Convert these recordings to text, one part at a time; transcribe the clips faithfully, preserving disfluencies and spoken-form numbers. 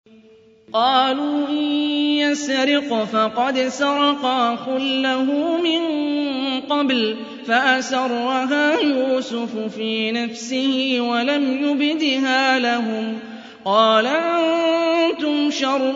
قالوا إن يسرق فقد سرق أخ له من قبل فأسرها يوسف في نفسه ولم يبدها لهم قال أنتم شر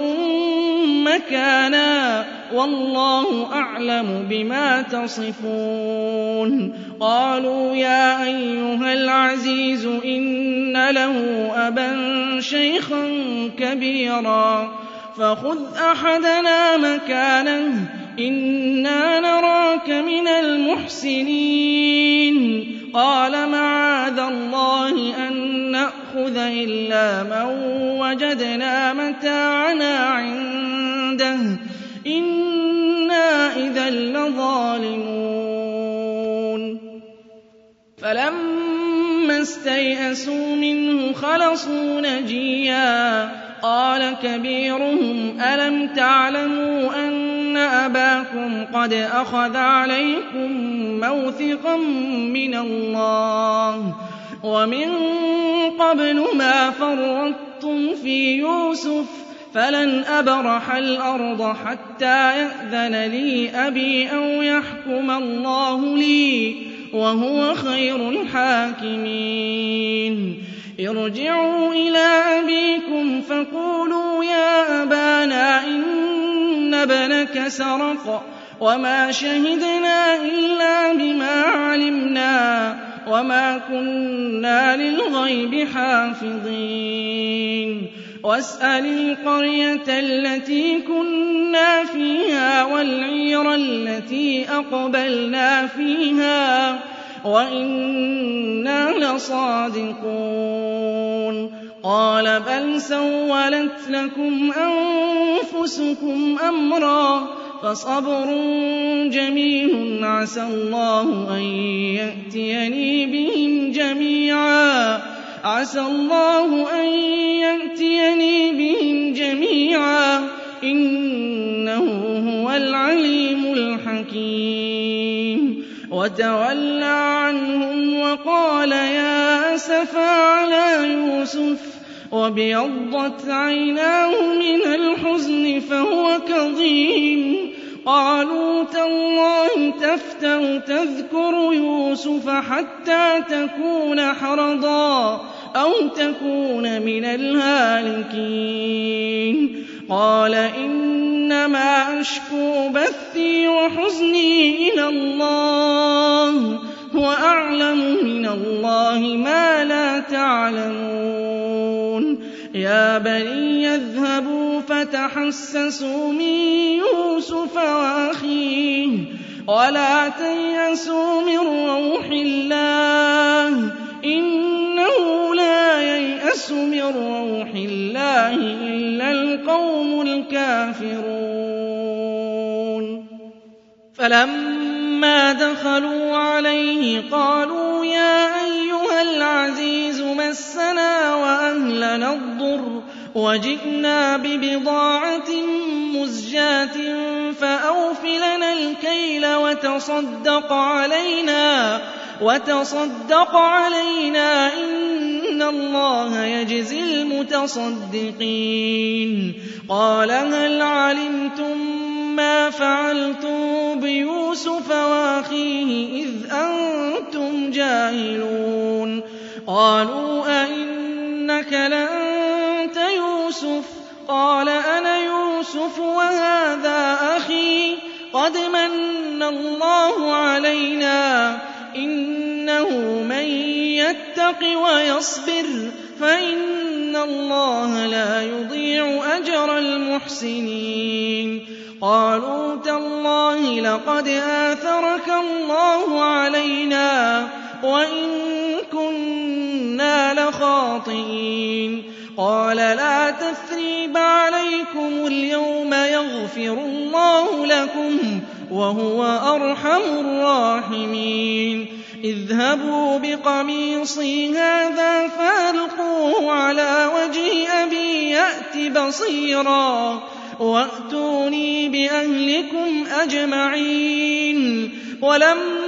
مكانا والله أعلم بما تصفون. قالوا يا أيها العزيز إن له أبا شيخا كبيرا فخذ أحدنا مكانه إنا نراك من المحسنين. قال معاذ الله أن نأخذ إلا من وجدنا متاعنا عنده إنا إذا لظالمون. فلما استيئسوا منه خلصوا نجيا قال كبيرهم ألم تعلموا أن أباكم قد أخذ عليكم موثقا من الله ومن قبل ما فرطتم في يوسف فلن أبرح الأرض حتى يأذن لي أبي أو يحكم الله لي وهو خير الحاكمين. ارجعوا إلى أبيكم فقولوا يا أبانا إن ابنك سرق وما شهدنا إلا بما علمنا وما كنا للغيب حافظين. واسأل القرية التي كنا فيها والعير التي أقبلنا فيها وإنا لصادقون. قال بل سولت لكم أنفسكم أمرا فصبر جميل عسى الله أن يأتيني بهم جميعا عسى الله أن يأتيني بهم جميعا إنه هو العليم الحكيم. وتولى عنهم وقال يا أسفا على يوسف وابيضت عيناه من الحزن فهو كظيم. قالوا تالله تفتأ تذكر يوسف حتى تكون حرضا أو تكون من الهالكين. قال إنما أشكو بثي وحزني إلى الله وأعلم من الله ما لا تعلمون. يا بني اذهبوا فتحسسوا من يوسف وأخيه ولا تيأسوا من روح الله إنه لا ييأس من روح الله إلا القوم الكافرون. فلما دخلوا عليه قالوا يا أيها العزيز مسنا وأهلنا الضر وجئنا ببضاعة مزجاة فأوف لنا الكيل وتصدق علينا وتصدق علينا إن الله يجزي المتصدقين. قال هل علمتم ما فعلتم بيوسف وأخيه إذ أنتم جاهلون. قالوا أئنك لأنت يوسف قال أنا يوسف وهذا أخي قد من الله علينا إنه من يتق ويصبر فإن الله لا يضيع أجر المحسنين. قالوا تالله لقد آثرك الله علينا وإن كنا لخاطئين. قال لا تثريب عليكم اليوم يغفر الله لكم وهو أرحم الراحمين. اذهبوا بقميصي هذا فألقوه على وجه أبي يأت بصيرا وأتوني بأهلكم أجمعين.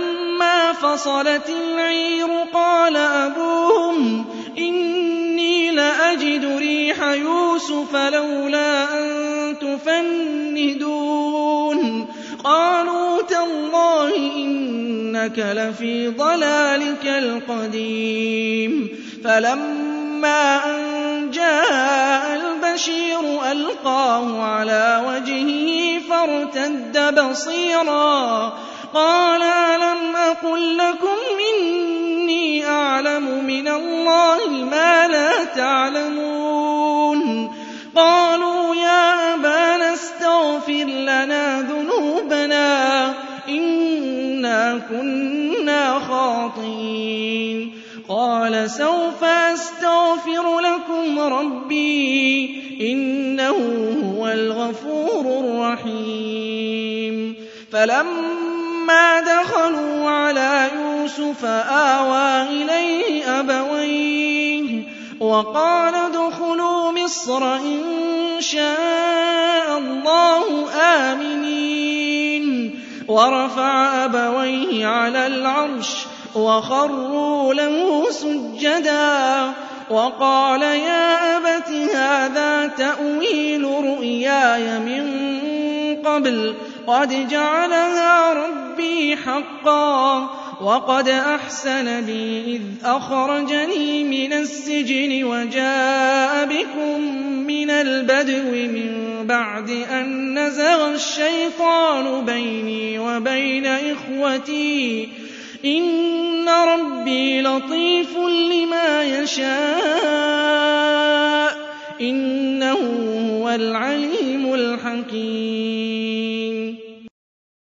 ولما فصلت العير قال أبوهم إني لَأَجِدُ رِيحَ يُوسُفَ لَوْلَا أَن تُفَنِّدُونِ قَالُوا تَاللَّهِ إِنَّكَ لَفِي ضَلَالِكَ الْقَدِيمِ فَلَمَّا أَن جَاءَ الْبَشِيرُ أَلْقَاهُ عَلَىٰ وَجْهِهِ فَارْتَدَّ بَصِيرًا قَالَ أَلَمْ أَقُل لَّكُمْ إِنِّي أَعْلَمُ مِنَ اللَّهِ مَا لَا تَعْلَمُونَ قَالُوا يَا أَبَانَا اسْتَغْفِرْ لَنَا ذُنُوبَنَا إِنَّا كُنَّا خَاطِئِينَ قَالَ سَوْفَ أَسْتَغْفِرُ لَكُمْ رَبِّي إِنَّهُ هُوَ الْغَفُورُ الرَّحِيمُ فَلَمَّا دَخَلُوا عَلَىٰ يُوسُفَ آوَىٰ إِلَيْهِ أَبَوَيْهِ وَقَالَ ادْخُلُوا مِصْرَ إِن شَاءَ اللَّهُ آمِنِينَ وَرَفَعَ أَبَوَيْهِ عَلَى الْعَرْشِ وَخَرُّوا لَهُ سُجَّدًا وَقَالَ يَا أَبَتِ هَٰذَا تَأْوِيلُ رُؤْيَايَ مِن قَبْلُ قَدْ جَعَلَهَا رَبِّي حَقًّا وَقَدْ أَحْسَنَ بِي إِذْ أَخْرَجَنِي مِنَ السِّجْنِ وَجَاءَ بِكُم مِّنَ الْبَدْوِ مِن بَعْدِ أَن نَّزَغَ الشَّيْطَانُ بَيْنِي وَبَيْنَ إِخْوَتِي إِنَّ رَبِّي لَطِيفٌ لِّمَا يَشَاءُ إِنَّهُ هُوَ الْعَلِيمُ الْحَكِيمُ